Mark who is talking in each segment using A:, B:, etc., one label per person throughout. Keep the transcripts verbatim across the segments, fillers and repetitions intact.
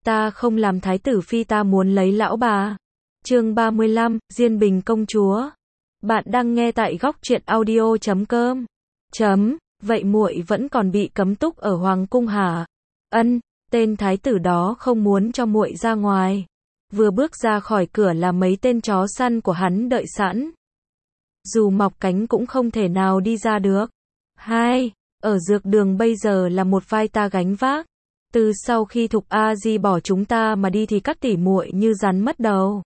A: Ta không làm thái tử phi, ta muốn lấy lão bà. Chương ba mươi lăm, Diên Bình công chúa. Bạn đang nghe tại góc truyện audio chấm com. Chấm, vậy muội vẫn còn bị cấm túc ở hoàng cung hả? Ân, tên thái tử đó không muốn cho muội ra ngoài. Vừa bước ra khỏi cửa là mấy tên chó săn của hắn đợi sẵn. Dù mọc cánh cũng không thể nào đi ra được. Hai, ở dược đường bây giờ là một vai ta gánh vác. Từ sau khi Thục A Di bỏ chúng ta mà đi thì các tỷ muội như rắn mất đầu.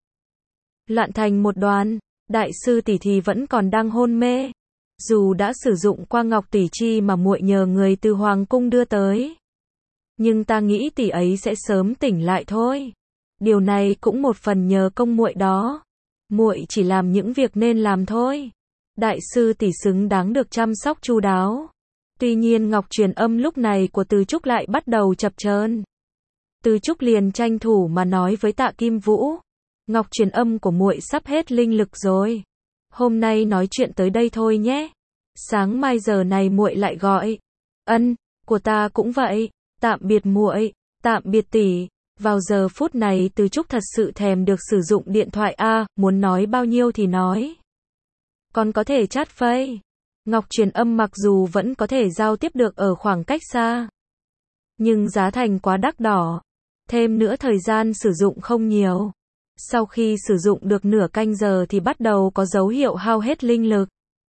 A: Loạn thành một đoàn, đại sư tỷ thì vẫn còn đang hôn mê. Dù đã sử dụng qua ngọc tỷ chi mà muội nhờ người từ hoàng cung đưa tới, nhưng ta nghĩ tỷ ấy sẽ sớm tỉnh lại thôi. Điều này cũng một phần nhờ công muội đó. Muội chỉ làm những việc nên làm thôi. Đại sư tỷ xứng đáng được chăm sóc chu đáo. Tuy nhiên ngọc truyền âm lúc này của Từ Trúc lại bắt đầu chập chờn. Từ Trúc liền tranh thủ mà nói với Tạ Kim Vũ, ngọc truyền âm của muội sắp hết linh lực rồi. Hôm nay nói chuyện tới đây thôi nhé. Sáng mai giờ này muội lại gọi. Ân, của ta cũng vậy. Tạm biệt muội, tạm biệt tỷ. Vào giờ phút này Từ Trúc thật sự thèm được sử dụng điện thoại a, muốn nói bao nhiêu thì nói. Còn có thể chat Face. Ngọc truyền âm mặc dù vẫn có thể giao tiếp được ở khoảng cách xa, nhưng giá thành quá đắt đỏ. Thêm nữa thời gian sử dụng không nhiều. Sau khi sử dụng được nửa canh giờ thì bắt đầu có dấu hiệu hao hết linh lực.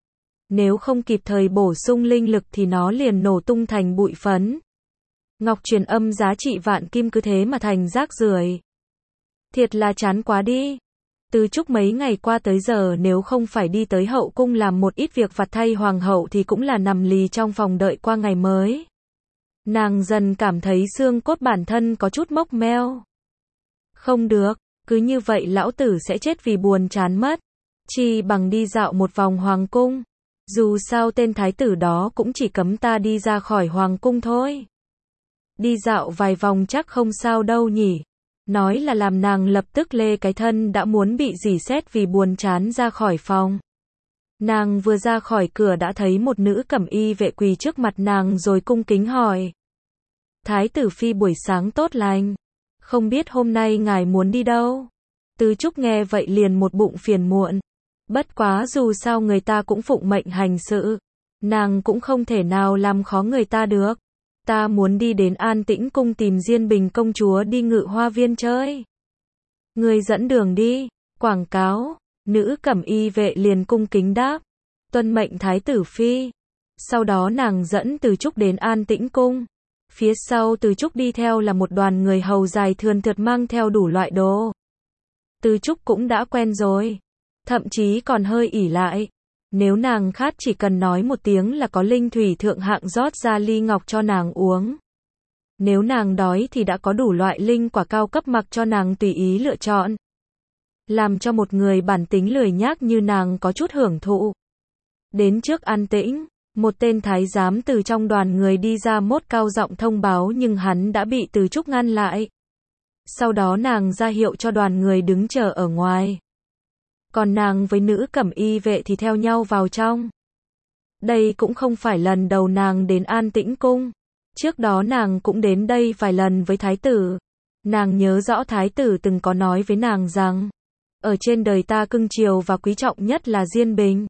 A: Nếu không kịp thời bổ sung linh lực thì nó liền nổ tung thành bụi phấn. Ngọc truyền âm giá trị vạn kim cứ thế mà thành rác rưởi. Thiệt là chán quá đi. Từ Trúc mấy ngày qua tới giờ nếu không phải đi tới hậu cung làm một ít việc vặt thay hoàng hậu thì cũng là nằm lì trong phòng đợi qua ngày mới. Nàng dần cảm thấy xương cốt bản thân có chút mốc meo. Không được, cứ như vậy lão tử sẽ chết vì buồn chán mất. Chi bằng đi dạo một vòng hoàng cung. Dù sao tên thái tử đó cũng chỉ cấm ta đi ra khỏi hoàng cung thôi. Đi dạo vài vòng chắc không sao đâu nhỉ. Nói là làm nàng lập tức lê cái thân đã muốn bị rỉ sét vì buồn chán ra khỏi phòng. Nàng vừa ra khỏi cửa đã thấy một nữ cẩm y vệ quỳ trước mặt nàng rồi cung kính hỏi. Thái tử phi buổi sáng tốt lành. Không biết hôm nay ngài muốn đi đâu? Từ Trúc nghe vậy liền một bụng phiền muộn. Bất quá dù sao người ta cũng phụng mệnh hành sự. Nàng cũng không thể nào làm khó người ta được. Ta muốn đi đến An Tĩnh cung tìm Diên Bình công chúa đi Ngự Hoa viên chơi. Người dẫn đường đi. Quảng cáo. Nữ cẩm y vệ liền cung kính đáp. Tuân mệnh thái tử phi. Sau đó nàng dẫn Từ Trúc đến An Tĩnh cung. Phía sau Từ Trúc đi theo là một đoàn người hầu dài thườn thượt mang theo đủ loại đồ. Từ Trúc cũng đã quen rồi. Thậm chí còn hơi ỉ lại. Nếu nàng khát chỉ cần nói một tiếng là có linh thủy thượng hạng rót ra ly ngọc cho nàng uống. Nếu nàng đói thì đã có đủ loại linh quả cao cấp mặc cho nàng tùy ý lựa chọn. Làm cho một người bản tính lười nhác như nàng có chút hưởng thụ. Đến trước An Tĩnh, một tên thái giám từ trong đoàn người đi ra mốt cao giọng thông báo nhưng hắn đã bị Từ Trúc ngăn lại. Sau đó nàng ra hiệu cho đoàn người đứng chờ ở ngoài. Còn nàng với nữ cẩm y vệ thì theo nhau vào trong. Đây cũng không phải lần đầu nàng đến An Tĩnh cung. Trước đó nàng cũng đến đây vài lần với thái tử. Nàng nhớ rõ thái tử từng có nói với nàng rằng, ở trên đời ta cưng chiều và quý trọng nhất là Diên Bình.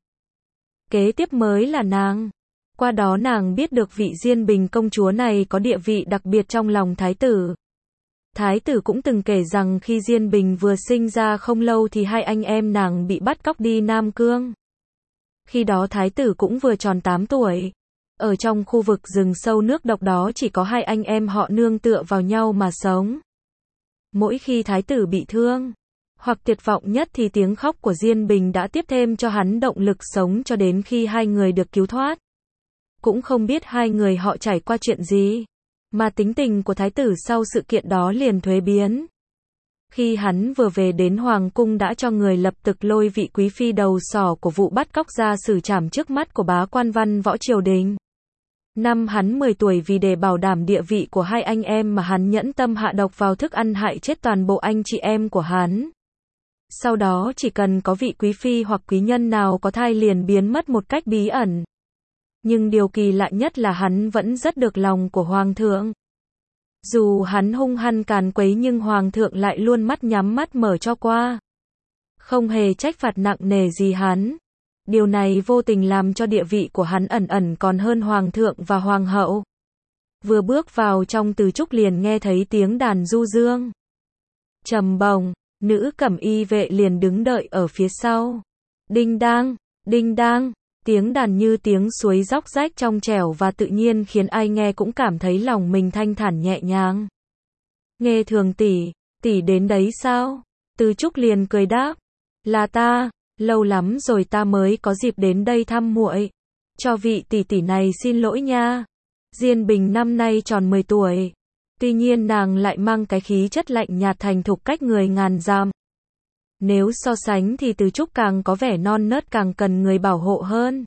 A: Kế tiếp mới là nàng. Qua đó nàng biết được vị Diên Bình công chúa này có địa vị đặc biệt trong lòng thái tử. Thái tử cũng từng kể rằng khi Diên Bình vừa sinh ra không lâu thì hai anh em nàng bị bắt cóc đi Nam Cương. Khi đó thái tử cũng vừa tròn tám tuổi. Ở trong khu vực rừng sâu nước độc đó chỉ có hai anh em họ nương tựa vào nhau mà sống. Mỗi khi thái tử bị thương, hoặc tuyệt vọng nhất thì tiếng khóc của Diên Bình đã tiếp thêm cho hắn động lực sống cho đến khi hai người được cứu thoát. Cũng không biết hai người họ trải qua chuyện gì. Mà tính tình của thái tử sau sự kiện đó liền thuế biến. Khi hắn vừa về đến hoàng cung đã cho người lập tức lôi vị quý phi đầu sỏ của vụ bắt cóc ra xử trảm trước mắt của bá quan văn võ triều đình. Năm hắn mười tuổi vì để bảo đảm địa vị của hai anh em mà hắn nhẫn tâm hạ độc vào thức ăn hại chết toàn bộ anh chị em của hắn. Sau đó chỉ cần có vị quý phi hoặc quý nhân nào có thai liền biến mất một cách bí ẩn. Nhưng điều kỳ lạ nhất là hắn vẫn rất được lòng của hoàng thượng. Dù hắn hung hăng càn quấy nhưng hoàng thượng lại luôn mắt nhắm mắt mở cho qua. Không hề trách phạt nặng nề gì hắn. Điều này vô tình làm cho địa vị của hắn ẩn ẩn còn hơn hoàng thượng và hoàng hậu. Vừa bước vào trong Từ Trúc liền nghe thấy tiếng đàn du dương. Trầm bồng, nữ cẩm y vệ liền đứng đợi ở phía sau. Đinh đang, đinh đang, tiếng đàn như tiếng suối róc rách trong trẻo và tự nhiên khiến ai nghe cũng cảm thấy lòng mình thanh thản nhẹ nhàng. Nghe thường tỷ, tỷ đến đấy sao? Từ Trúc liền cười đáp. Là ta, lâu lắm rồi ta mới có dịp đến đây thăm muội. Cho vị tỷ tỷ này xin lỗi nha. Diên Bình năm nay tròn mười tuổi. Tuy nhiên nàng lại mang cái khí chất lạnh nhạt thành thục cách người ngàn dặm. Nếu so sánh thì Từ Trúc càng có vẻ non nớt càng cần người bảo hộ hơn.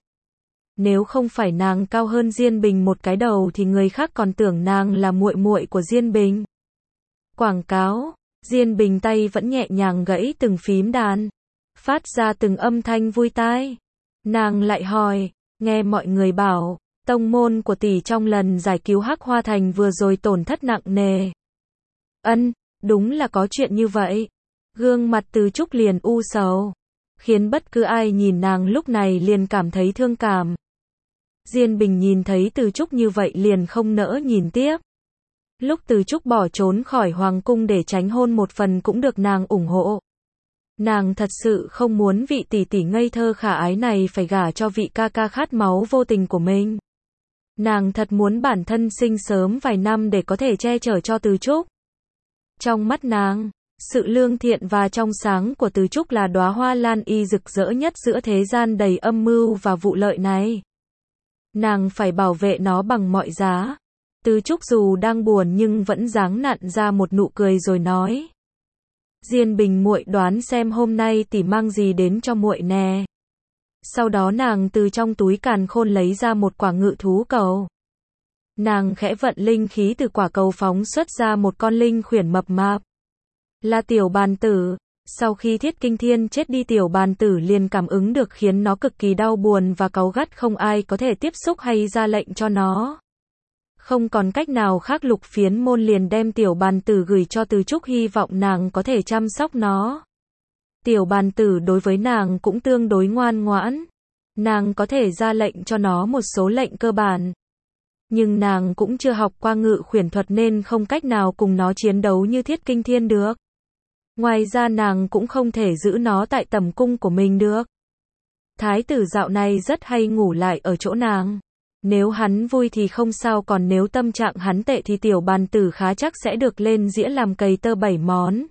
A: Nếu không phải nàng cao hơn Diên Bình một cái đầu thì người khác còn tưởng nàng là muội muội của Diên Bình. Quảng cáo, Diên Bình tay vẫn nhẹ nhàng gãy từng phím đàn, phát ra từng âm thanh vui tai. Nàng lại hỏi, nghe mọi người bảo, tông môn của tỷ trong lần giải cứu Hắc Hoa Thành vừa rồi tổn thất nặng nề. Ân, đúng là có chuyện như vậy. Gương mặt Từ Trúc liền u sầu, khiến bất cứ ai nhìn nàng lúc này liền cảm thấy thương cảm. Diên Bình nhìn thấy Từ Trúc như vậy liền không nỡ nhìn tiếp. Lúc Từ Trúc bỏ trốn khỏi hoàng cung để tránh hôn một phần cũng được nàng ủng hộ. Nàng thật sự không muốn vị tỷ tỷ ngây thơ khả ái này phải gả cho vị ca ca khát máu vô tình của mình. Nàng thật muốn bản thân sinh sớm vài năm để có thể che chở cho Từ Trúc. Trong mắt nàng, sự lương thiện và trong sáng của Từ Trúc là đóa hoa lan y rực rỡ nhất giữa thế gian đầy âm mưu và vụ lợi này. Nàng phải bảo vệ nó bằng mọi giá. Từ Trúc dù đang buồn nhưng vẫn dáng nặn ra một nụ cười rồi nói. Diên Bình muội đoán xem hôm nay tỷ mang gì đến cho muội nè. Sau đó nàng từ trong túi càn khôn lấy ra một quả ngự thú cầu. Nàng khẽ vận linh khí từ quả cầu phóng xuất ra một con linh khuyển mập mạp. Là Tiểu Bàn Tử. Sau khi Thiết Kinh Thiên chết đi Tiểu Bàn Tử liền cảm ứng được khiến nó cực kỳ đau buồn và cáu gắt không ai có thể tiếp xúc hay ra lệnh cho nó. Không còn cách nào khác Lục Phiến Môn liền đem Tiểu Bàn Tử gửi cho Từ Trúc hy vọng nàng có thể chăm sóc nó. Tiểu Bàn Tử đối với nàng cũng tương đối ngoan ngoãn. Nàng có thể ra lệnh cho nó một số lệnh cơ bản. Nhưng nàng cũng chưa học qua ngự khuyển thuật nên không cách nào cùng nó chiến đấu như Thiết Kinh Thiên được. Ngoài ra nàng cũng không thể giữ nó tại tầm cung của mình được. Thái tử dạo này rất hay ngủ lại ở chỗ nàng. Nếu hắn vui thì không sao, còn nếu tâm trạng hắn tệ thì Tiểu Bàn Tử khá chắc sẽ được lên dĩa làm cầy tơ bảy món.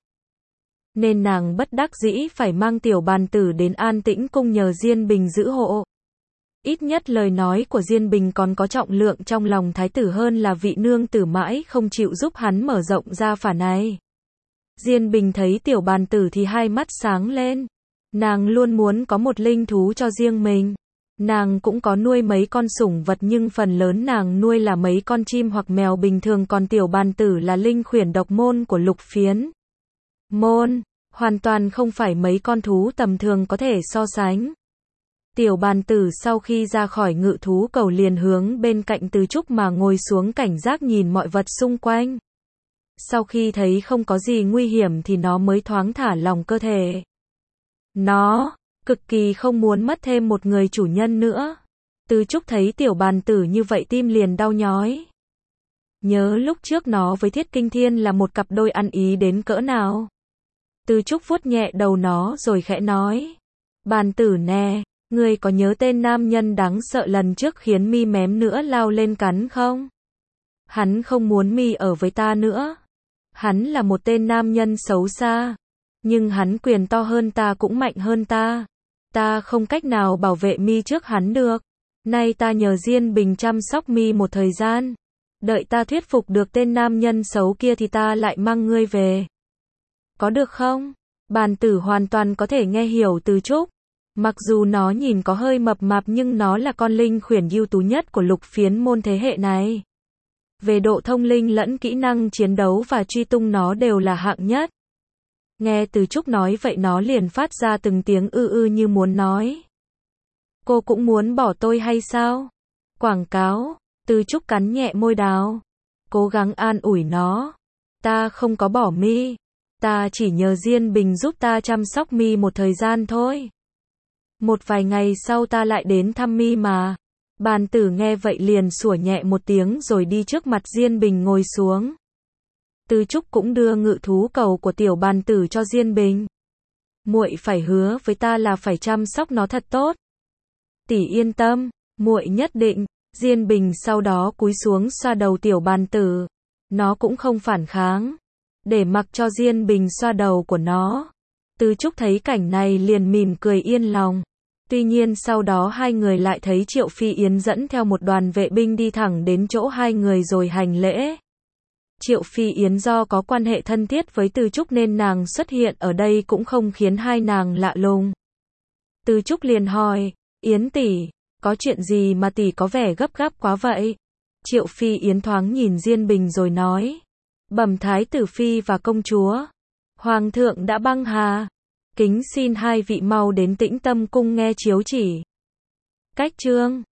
A: Nên nàng bất đắc dĩ phải mang Tiểu Bàn Tử đến An Tĩnh cung nhờ Diên Bình giữ hộ. Ít nhất lời nói của Diên Bình còn có trọng lượng trong lòng thái tử hơn là vị nương tử mãi không chịu giúp hắn mở rộng ra phả này. Diên Bình thấy Tiểu Bàn Tử thì hai mắt sáng lên. Nàng luôn muốn có một linh thú cho riêng mình. Nàng cũng có nuôi mấy con sủng vật nhưng phần lớn nàng nuôi là mấy con chim hoặc mèo bình thường, còn Tiểu Bàn Tử là linh khuyển độc môn của Lục Phiến Môn, hoàn toàn không phải mấy con thú tầm thường có thể so sánh. Tiểu Bàn Tử sau khi ra khỏi ngự thú cầu liền hướng bên cạnh Từ Trúc mà ngồi xuống cảnh giác nhìn mọi vật xung quanh. Sau khi thấy không có gì nguy hiểm thì nó mới thoáng thả lỏng cơ thể. Nó cực kỳ không muốn mất thêm một người chủ nhân nữa. Từ Trúc thấy Tiểu Bàn Tử như vậy tim liền đau nhói. Nhớ lúc trước nó với Thiết Kinh Thiên là một cặp đôi ăn ý đến cỡ nào. Từ Trúc vuốt nhẹ đầu nó rồi khẽ nói. Bàn Tử nè, ngươi có nhớ tên nam nhân đáng sợ lần trước khiến mi mém nữa lao lên cắn không? Hắn không muốn mi ở với ta nữa. Hắn là một tên nam nhân xấu xa. Nhưng hắn quyền to hơn ta cũng mạnh hơn ta. Ta không cách nào bảo vệ mi trước hắn được. Nay ta nhờ Diên Bình chăm sóc mi một thời gian. Đợi ta thuyết phục được tên nam nhân xấu kia thì ta lại mang ngươi về. Có được không? Bàn Tử hoàn toàn có thể nghe hiểu Từ Trúc. Mặc dù nó nhìn có hơi mập mạp nhưng nó là con linh khuyển ưu tú nhất của Lục Phiến Môn thế hệ này. Về độ thông linh lẫn kỹ năng chiến đấu và truy tung nó đều là hạng nhất. Nghe Từ Trúc nói vậy nó liền phát ra từng tiếng ư ư như muốn nói. Cô cũng muốn bỏ tôi hay sao? Quảng cáo, Từ Trúc cắn nhẹ môi đào. cố gắng an ủi nó. Ta không có bỏ mi. Ta chỉ nhờ Diên Bình giúp ta chăm sóc mi một thời gian thôi. Một vài ngày sau ta lại đến thăm mi mà. Bàn tử nghe vậy liền sủa nhẹ một tiếng rồi đi trước mặt Diên Bình ngồi xuống. Từ Trúc cũng đưa ngự thú cầu của tiểu bàn tử cho Diên Bình. Muội phải hứa với ta là phải chăm sóc nó thật tốt. Tỷ yên tâm, muội nhất định. Diên Bình sau đó cúi xuống xoa đầu tiểu bàn tử. Nó cũng không phản kháng. Để mặc cho Diên Bình xoa đầu của nó. Từ Trúc thấy cảnh này liền mỉm cười yên lòng. Tuy nhiên sau đó hai người lại thấy Triệu Phi Yến dẫn theo một đoàn vệ binh đi thẳng đến chỗ hai người rồi hành lễ. Triệu Phi Yến do có quan hệ thân thiết với Từ Trúc nên nàng xuất hiện ở đây cũng không khiến hai nàng lạ lùng. Từ Trúc liền hỏi, Yến tỷ, có chuyện gì mà tỷ có vẻ gấp gáp quá vậy? Triệu Phi Yến thoáng nhìn Diên Bình rồi nói, bẩm thái tử phi và công chúa, hoàng thượng đã băng hà, kính xin hai vị mau đến Tĩnh Tâm cung nghe chiếu chỉ. Cách chương